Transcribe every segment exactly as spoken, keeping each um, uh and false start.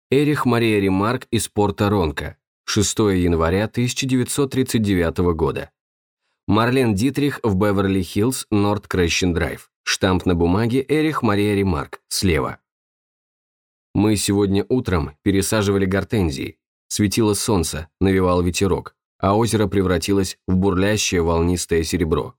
Эрих Мария Ремарк из Порто-Ронко, шестого января тысяча девятьсот тридцать девятого года. Марлен Дитрих в Беверли-Хиллз, Норт Крещен-Драйв. Штамп на бумаге Эрих Мария Ремарк, слева. Мы сегодня утром пересаживали гортензии. Светило солнце, навевал ветерок, а озеро превратилось в бурлящее волнистое серебро.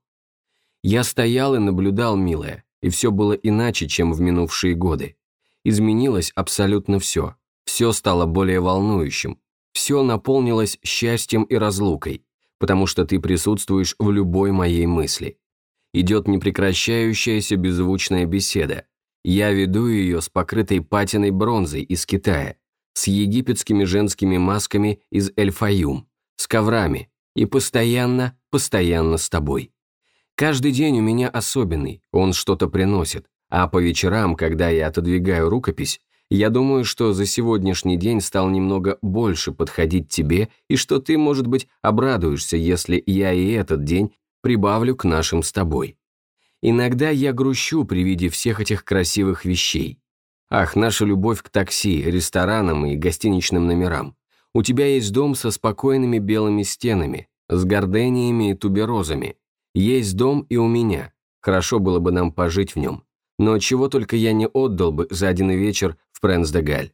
Я стоял и наблюдал, милая, и все было иначе, чем в минувшие годы. Изменилось абсолютно все. Все стало более волнующим. Все наполнилось счастьем и разлукой, потому что ты присутствуешь в любой моей мысли. Идет непрекращающаяся беззвучная беседа. Я веду ее с покрытой патиной бронзой из Китая, с египетскими женскими масками из Эль-Фаюм, с коврами, и постоянно, постоянно с тобой. Каждый день у меня особенный, он что-то приносит, а по вечерам, когда я отодвигаю рукопись, я думаю, что за сегодняшний день стал немного больше подходить тебе, и что ты, может быть, обрадуешься, если я и этот день прибавлю к нашим с тобой. Иногда я грущу при виде всех этих красивых вещей. Ах, наша любовь к такси, ресторанам и гостиничным номерам. У тебя есть дом со спокойными белыми стенами, с гордениями и туберозами. Есть дом и у меня. Хорошо было бы нам пожить в нем. Но чего только я не отдал бы за один вечер в Пренс-де-Галь.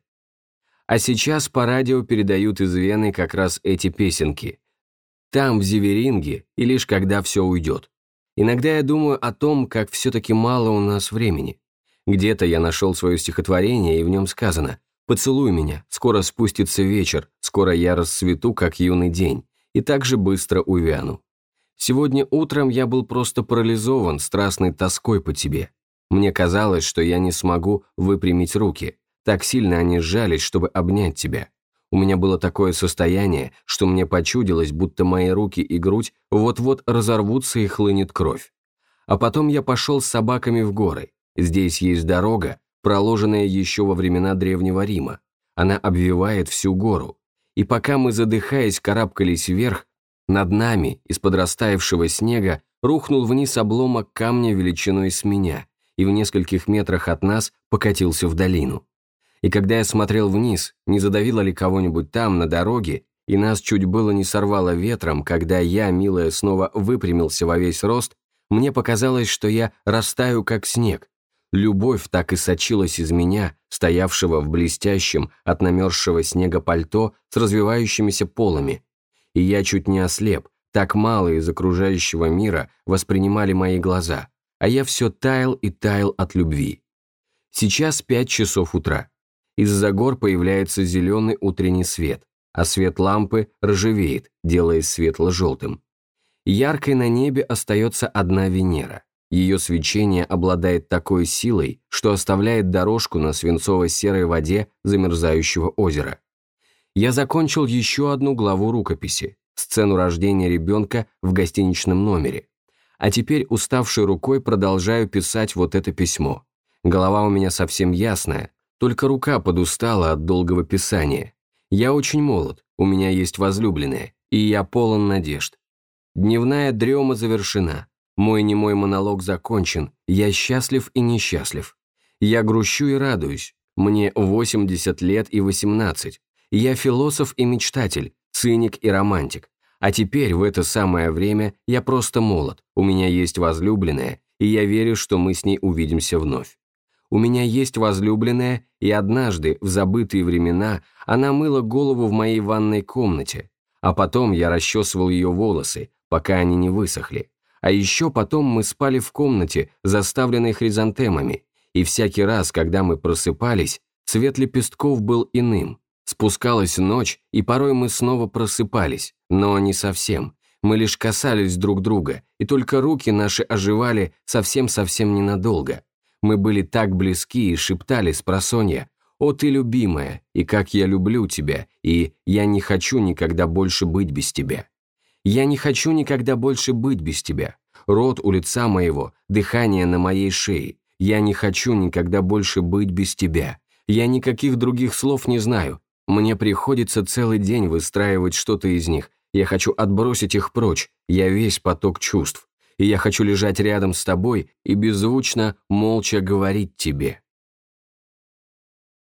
А сейчас по радио передают из Вены как раз эти песенки. Там, в Зеверинге, и лишь когда все уйдет. Иногда я думаю о том, как все-таки мало у нас времени. Где-то я нашел свое стихотворение, и в нем сказано: «Поцелуй меня, скоро спустится вечер, скоро я расцвету, как юный день, и так же быстро увяну». Сегодня утром я был просто парализован страстной тоской по тебе. Мне казалось, что я не смогу выпрямить руки, так сильно они сжались, чтобы обнять тебя. У меня было такое состояние, что мне почудилось, будто мои руки и грудь вот-вот разорвутся и хлынет кровь. А потом я пошел с собаками в горы. Здесь есть дорога, проложенная еще во времена Древнего Рима. Она обвивает всю гору. И пока мы, задыхаясь, карабкались вверх, над нами, из-под растаявшего снега, рухнул вниз обломок камня величиной с меня, и в нескольких метрах от нас покатился в долину. И когда я смотрел вниз, не задавило ли кого-нибудь там, на дороге, и нас чуть было не сорвало ветром, когда я, милая, снова выпрямился во весь рост, мне показалось, что я растаю, как снег. Любовь так и сочилась из меня, стоявшего в блестящем от намерзшего снега пальто с развивающимися полами. И я чуть не ослеп, так мало из окружающего мира воспринимали мои глаза, а я все таял и таял от любви. Сейчас пять часов утра. Из-за гор появляется зеленый утренний свет, а свет лампы ржавеет, делаясь светло-желтым. Яркой на небе остается одна Венера. Ее свечение обладает такой силой, что оставляет дорожку на свинцово-серой воде замерзающего озера. Я закончил еще одну главу рукописи, сцену рождения ребенка в гостиничном номере. А теперь уставшей рукой продолжаю писать вот это письмо. Голова у меня совсем ясная, только рука подустала от долгого писания. Я очень молод, у меня есть возлюбленная, и я полон надежд. Дневная дрема завершена, мой немой монолог закончен, я счастлив и несчастлив. Я грущу и радуюсь, мне восемьдесят лет и восемнадцать. Я философ и мечтатель, циник и романтик. А теперь, в это самое время, я просто молод, у меня есть возлюбленная, и я верю, что мы с ней увидимся вновь. У меня есть возлюбленная, и однажды, в забытые времена, она мыла голову в моей ванной комнате, а потом я расчесывал ее волосы, пока они не высохли. А еще потом мы спали в комнате, заставленной хризантемами, и всякий раз, когда мы просыпались, цвет лепестков был иным. Спускалась ночь, и порой мы снова просыпались, но не совсем. Мы лишь касались друг друга, и только руки наши оживали совсем-совсем ненадолго. Мы были так близки и шептали спросонья: «О, ты любимая, и как я люблю тебя, и я не хочу никогда больше быть без тебя. Я не хочу никогда больше быть без тебя. Рот у лица моего, дыхание на моей шее. Я не хочу никогда больше быть без тебя. Я никаких других слов не знаю. Мне приходится целый день выстраивать что-то из них. Я хочу отбросить их прочь. Я весь поток чувств. И я хочу лежать рядом с тобой и беззвучно, молча говорить тебе».